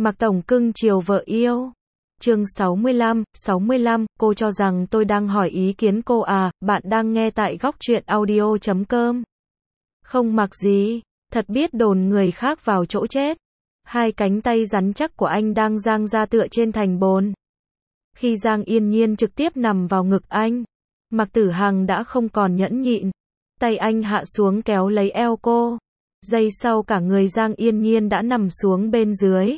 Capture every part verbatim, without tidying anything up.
Mạc Tổng cưng chiều vợ yêu. Chương sáu mươi lăm, sáu mươi lăm, cô cho rằng tôi đang hỏi ý kiến cô à, bạn đang nghe tại góc truyện audio chấm com. Không mặc gì, thật biết đồn người khác vào chỗ chết. Hai cánh tay rắn chắc của anh đang dang ra tựa trên thành bồn. Khi Giang Yên Nhiên trực tiếp nằm vào ngực anh, Mạc Tử Hằng đã không còn nhẫn nhịn. Tay anh hạ xuống kéo lấy eo cô. Giây sau cả người Giang Yên Nhiên đã nằm xuống bên dưới.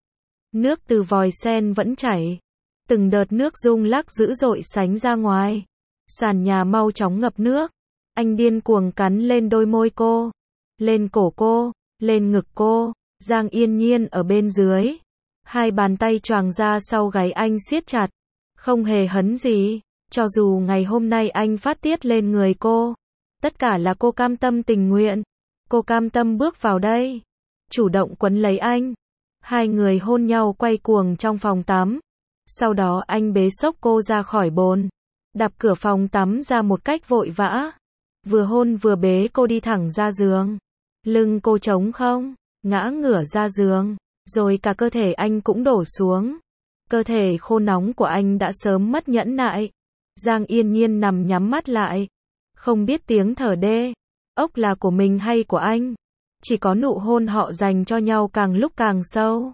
Nước từ vòi sen vẫn chảy. Từng đợt nước rung lắc dữ dội sánh ra ngoài. Sàn nhà mau chóng ngập nước. Anh điên cuồng cắn lên đôi môi cô. Lên cổ cô. Lên ngực cô. Giang Yên Nhiên ở bên dưới. Hai bàn tay choàng ra sau gáy anh siết chặt. Không hề hấn gì. Cho dù ngày hôm nay anh phát tiết lên người cô. Tất cả là cô cam tâm tình nguyện. Cô cam tâm bước vào đây. Chủ động quấn lấy anh. Hai người hôn nhau quay cuồng trong phòng tắm. Sau đó anh bế xốc cô ra khỏi bồn. Đạp cửa phòng tắm ra một cách vội vã. Vừa hôn vừa bế cô đi thẳng ra giường. Lưng cô trống không, ngã ngửa ra giường. Rồi cả cơ thể anh cũng đổ xuống. Cơ thể khô nóng của anh đã sớm mất nhẫn nại. Giang Yên Nhiên nằm nhắm mắt lại. Không biết tiếng thở đê, ốc là của mình hay của anh. Chỉ có nụ hôn họ dành cho nhau càng lúc càng sâu.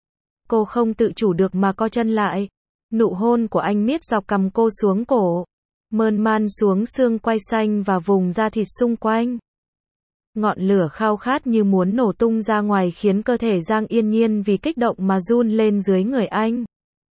Cô không tự chủ được mà co chân lại. Nụ hôn của anh miết dọc cằm cô xuống cổ. Mơn man xuống xương quai xanh và vùng da thịt xung quanh. Ngọn lửa khao khát như muốn nổ tung ra ngoài khiến cơ thể Giang Yên Nhiên vì kích động mà run lên dưới người anh.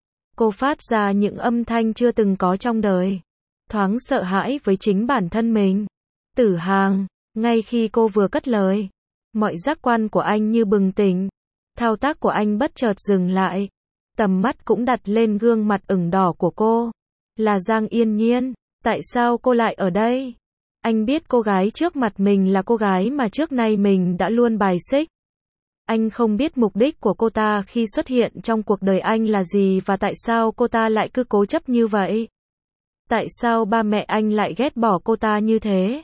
Cô phát ra những âm thanh chưa từng có trong đời. Thoáng sợ hãi với chính bản thân mình. Tử Hằng, ngay khi cô vừa cất lời, mọi giác quan của anh như bừng tỉnh. Thao tác của anh bất chợt dừng lại. Tầm mắt cũng đặt lên gương mặt ửng đỏ của cô. Là Giang Yên Nhiên, tại sao cô lại ở đây? Anh biết cô gái trước mặt mình là cô gái mà trước nay mình đã luôn bài xích. Anh không biết mục đích của cô ta khi xuất hiện trong cuộc đời anh là gì và tại sao cô ta lại cứ cố chấp như vậy. Tại sao ba mẹ anh lại ghét bỏ cô ta như thế?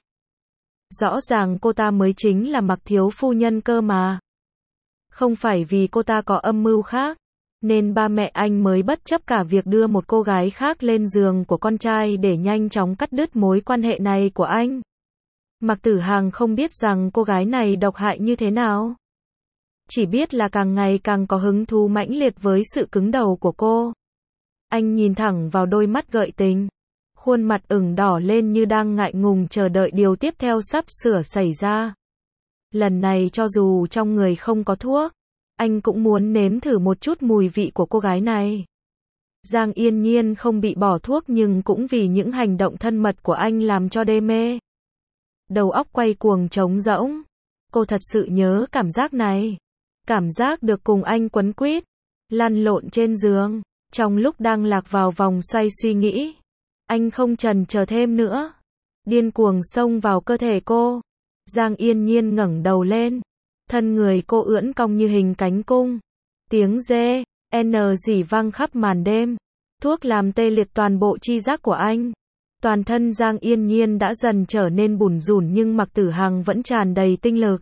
Rõ ràng cô ta mới chính là Mạc thiếu phu nhân cơ mà. Không phải vì cô ta có âm mưu khác, nên ba mẹ anh mới bất chấp cả việc đưa một cô gái khác lên giường của con trai để nhanh chóng cắt đứt mối quan hệ này của anh. Mạc Tử Hằng không biết rằng cô gái này độc hại như thế nào. Chỉ biết là càng ngày càng có hứng thú mãnh liệt với sự cứng đầu của cô. Anh nhìn thẳng vào đôi mắt gợi tình. Khuôn mặt ửng đỏ lên như đang ngại ngùng chờ đợi điều tiếp theo sắp sửa xảy ra. Lần này cho dù trong người không có thuốc, anh cũng muốn nếm thử một chút mùi vị của cô gái này. Giang Yên Nhiên không bị bỏ thuốc nhưng cũng vì những hành động thân mật của anh làm cho đê mê. Đầu óc quay cuồng trống rỗng. Cô thật sự nhớ cảm giác này. Cảm giác được cùng anh quấn quýt, lăn lộn trên giường. Trong lúc đang lạc vào vòng xoay suy nghĩ, anh không chần chờ thêm nữa. Điên cuồng xông vào cơ thể cô. Giang Yên Nhiên ngẩng đầu lên. Thân người cô ưỡn cong như hình cánh cung. Tiếng dê, n rỉ vang khắp màn đêm. Thuốc làm tê liệt toàn bộ chi giác của anh. Toàn thân Giang Yên Nhiên đã dần trở nên bủn rủn nhưng Mạc Tử Hằng vẫn tràn đầy tinh lực.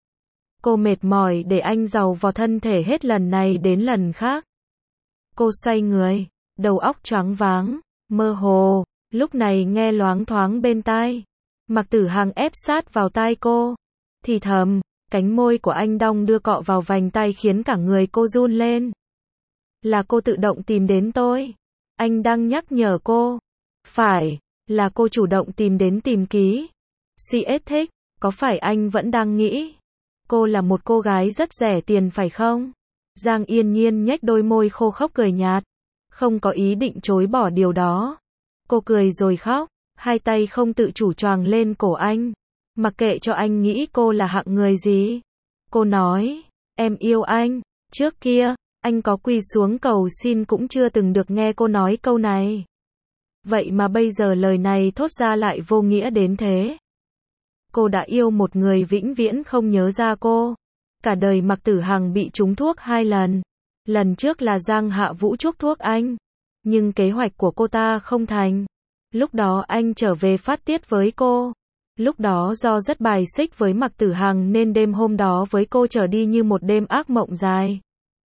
Cô mệt mỏi để anh giàu vào thân thể hết lần này đến lần khác. Cô xoay người, đầu óc choáng váng, mơ hồ, lúc này nghe loáng thoáng bên tai. Mạc Tử Hằng ép sát vào tai cô, thì thầm, cánh môi của anh đong đưa cọ vào vành tai khiến cả người cô run lên. Là cô tự động tìm đến tôi. Anh đang nhắc nhở cô. Phải, là cô chủ động tìm đến tìm ký. xê ét thích, có phải anh vẫn đang nghĩ cô là một cô gái rất rẻ tiền phải không? Giang Yên Nhiên nhếch đôi môi khô khốc cười nhạt. Không có ý định chối bỏ điều đó. Cô cười rồi khóc. Hai tay không tự chủ choàng lên cổ anh. Mặc kệ cho anh nghĩ cô là hạng người gì. Cô nói, em yêu anh. Trước kia, anh có quỳ xuống cầu xin cũng chưa từng được nghe cô nói câu này. Vậy mà bây giờ lời này thốt ra lại vô nghĩa đến thế. Cô đã yêu một người vĩnh viễn không nhớ ra cô. Cả đời Mạc Tử Hằng bị trúng thuốc hai lần. Lần trước là Giang Hạ Vũ chuốc thuốc anh. Nhưng kế hoạch của cô ta không thành. Lúc đó anh trở về phát tiết với cô. Lúc đó do rất bài xích với Mạc Tử Hằng nên đêm hôm đó với cô trở đi như một đêm ác mộng dài.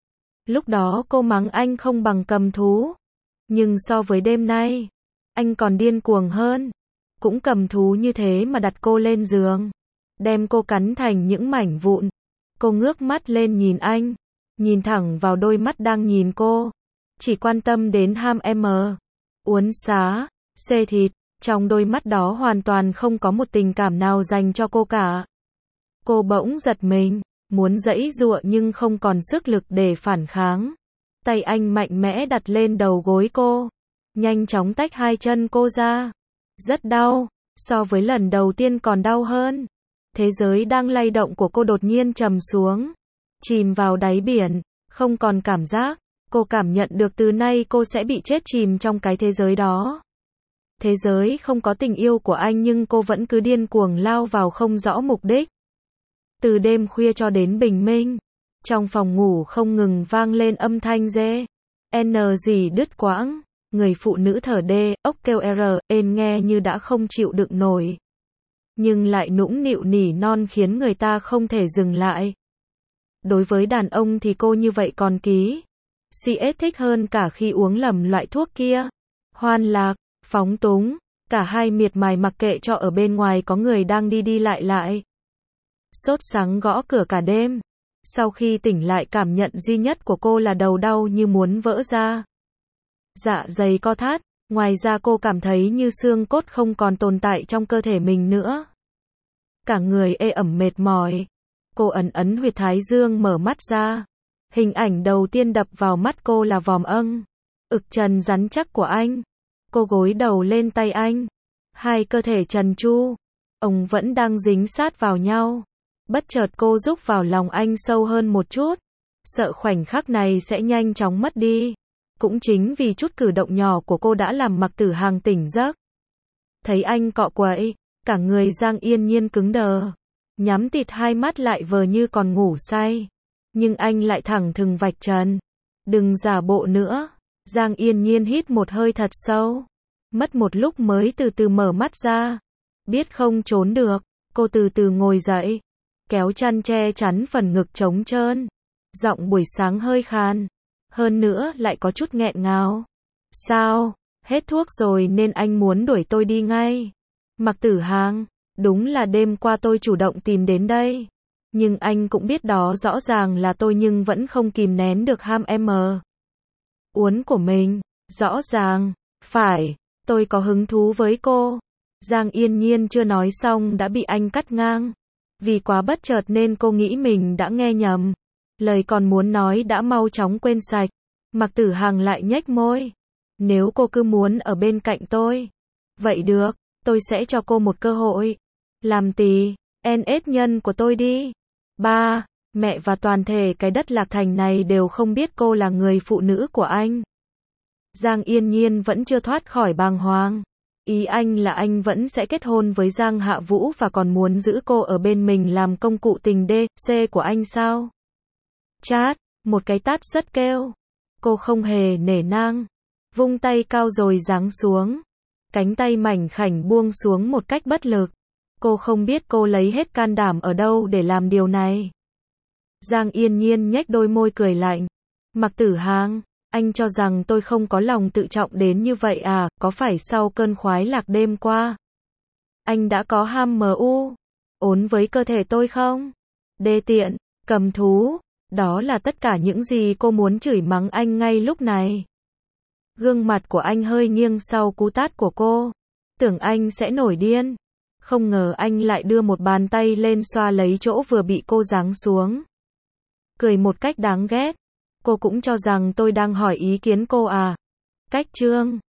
Lúc đó cô mắng anh không bằng cầm thú. Nhưng so với đêm nay, anh còn điên cuồng hơn. Cũng cầm thú như thế mà đặt cô lên giường. Đem cô cắn thành những mảnh vụn. Cô ngước mắt lên nhìn anh. Nhìn thẳng vào đôi mắt đang nhìn cô. Chỉ quan tâm đến ham em, uốn xá, xê thịt. Trong đôi mắt đó hoàn toàn không có một tình cảm nào dành cho cô cả. Cô bỗng giật mình. Muốn giãy giụa nhưng không còn sức lực để phản kháng. Tay anh mạnh mẽ đặt lên đầu gối cô. Nhanh chóng tách hai chân cô ra. Rất đau. So với lần đầu tiên còn đau hơn. Thế giới đang lay động của cô đột nhiên trầm xuống. Chìm vào đáy biển. Không còn cảm giác. Cô cảm nhận được từ nay cô sẽ bị chết chìm trong cái thế giới đó. Thế giới không có tình yêu của anh nhưng cô vẫn cứ điên cuồng lao vào không rõ mục đích. Từ đêm khuya cho đến bình minh. Trong phòng ngủ không ngừng vang lên âm thanh dê. N gì đứt quãng. Người phụ nữ thở đê, ốc kêu R, ên nghe như đã không chịu đựng nổi. Nhưng lại nũng nịu nỉ non khiến người ta không thể dừng lại. Đối với đàn ông thì cô như vậy còn ký. xê ét thích hơn cả khi uống lầm loại thuốc kia. Hoan lạc, phóng túng, cả hai miệt mài mặc kệ cho ở bên ngoài có người đang đi đi lại lại. Sốt sắng gõ cửa cả đêm. Sau khi tỉnh lại cảm nhận duy nhất của cô là đầu đau như muốn vỡ ra. Dạ dày co thắt, ngoài ra cô cảm thấy như xương cốt không còn tồn tại trong cơ thể mình nữa. Cả người ê ẩm mệt mỏi. Cô ấn ấn huyệt thái dương mở mắt ra. Hình ảnh đầu tiên đập vào mắt cô là vòm âng. Ực trần rắn chắc của anh. Cô gối đầu lên tay anh. Hai cơ thể trần tru. Ông vẫn đang dính sát vào nhau. Bất chợt cô rúc vào lòng anh sâu hơn một chút. Sợ khoảnh khắc này sẽ nhanh chóng mất đi. Cũng chính vì chút cử động nhỏ của cô đã làm Mạc Tử Hằng tỉnh giấc. Thấy anh cọ quậy, cả người Giang Yên Nhiên cứng đờ. Nhắm tịt hai mắt lại vờ như còn ngủ say. Nhưng anh lại thẳng thừng vạch trần. Đừng giả bộ nữa. Giang Yên Nhiên hít một hơi thật sâu. Mất một lúc mới từ từ mở mắt ra. Biết không trốn được, cô từ từ ngồi dậy. Kéo chăn che chắn phần ngực trống trơn. Giọng buổi sáng hơi khàn. Hơn nữa lại có chút nghẹn ngào. Sao? Hết thuốc rồi nên anh muốn đuổi tôi đi ngay. Mạc Tử Hằng, đúng là đêm qua tôi chủ động tìm đến đây. Nhưng anh cũng biết đó rõ ràng là tôi nhưng vẫn không kìm nén được ham em. Uốn của mình. Rõ ràng. Phải. Tôi có hứng thú với cô. Giang Yên Nhiên chưa nói xong đã bị anh cắt ngang. Vì quá bất chợt nên cô nghĩ mình đã nghe nhầm. Lời còn muốn nói đã mau chóng quên sạch. Mạc Tử Hằng lại nhếch môi. Nếu cô cứ muốn ở bên cạnh tôi. Vậy được, tôi sẽ cho cô một cơ hội. Làm tỳ, en ét nhân của tôi đi. Ba, mẹ và toàn thể cái đất Lạc Thành này đều không biết cô là người phụ nữ của anh. Giang Yên Nhiên vẫn chưa thoát khỏi bàng hoàng. Ý anh là anh vẫn sẽ kết hôn với Giang Hạ Vũ và còn muốn giữ cô ở bên mình làm công cụ tình đê, xê của anh sao? Chát, một cái tát rất kêu. Cô không hề nể nang. Vung tay cao rồi giáng xuống. Cánh tay mảnh khảnh buông xuống một cách bất lực. Cô không biết cô lấy hết can đảm ở đâu để làm điều này. Giang Yên Nhiên nhếch đôi môi cười lạnh. Mạc Tử Hằng, anh cho rằng tôi không có lòng tự trọng đến như vậy à, có phải sau cơn khoái lạc đêm qua? Anh đã có ham mu, ốn với cơ thể tôi không? Đê tiện, cầm thú, đó là tất cả những gì cô muốn chửi mắng anh ngay lúc này. Gương mặt của anh hơi nghiêng sau cú tát của cô. Tưởng anh sẽ nổi điên. Không ngờ anh lại đưa một bàn tay lên xoa lấy chỗ vừa bị cô giáng xuống. Cười một cách đáng ghét. Cô cũng cho rằng tôi đang hỏi ý kiến cô à? Cách chương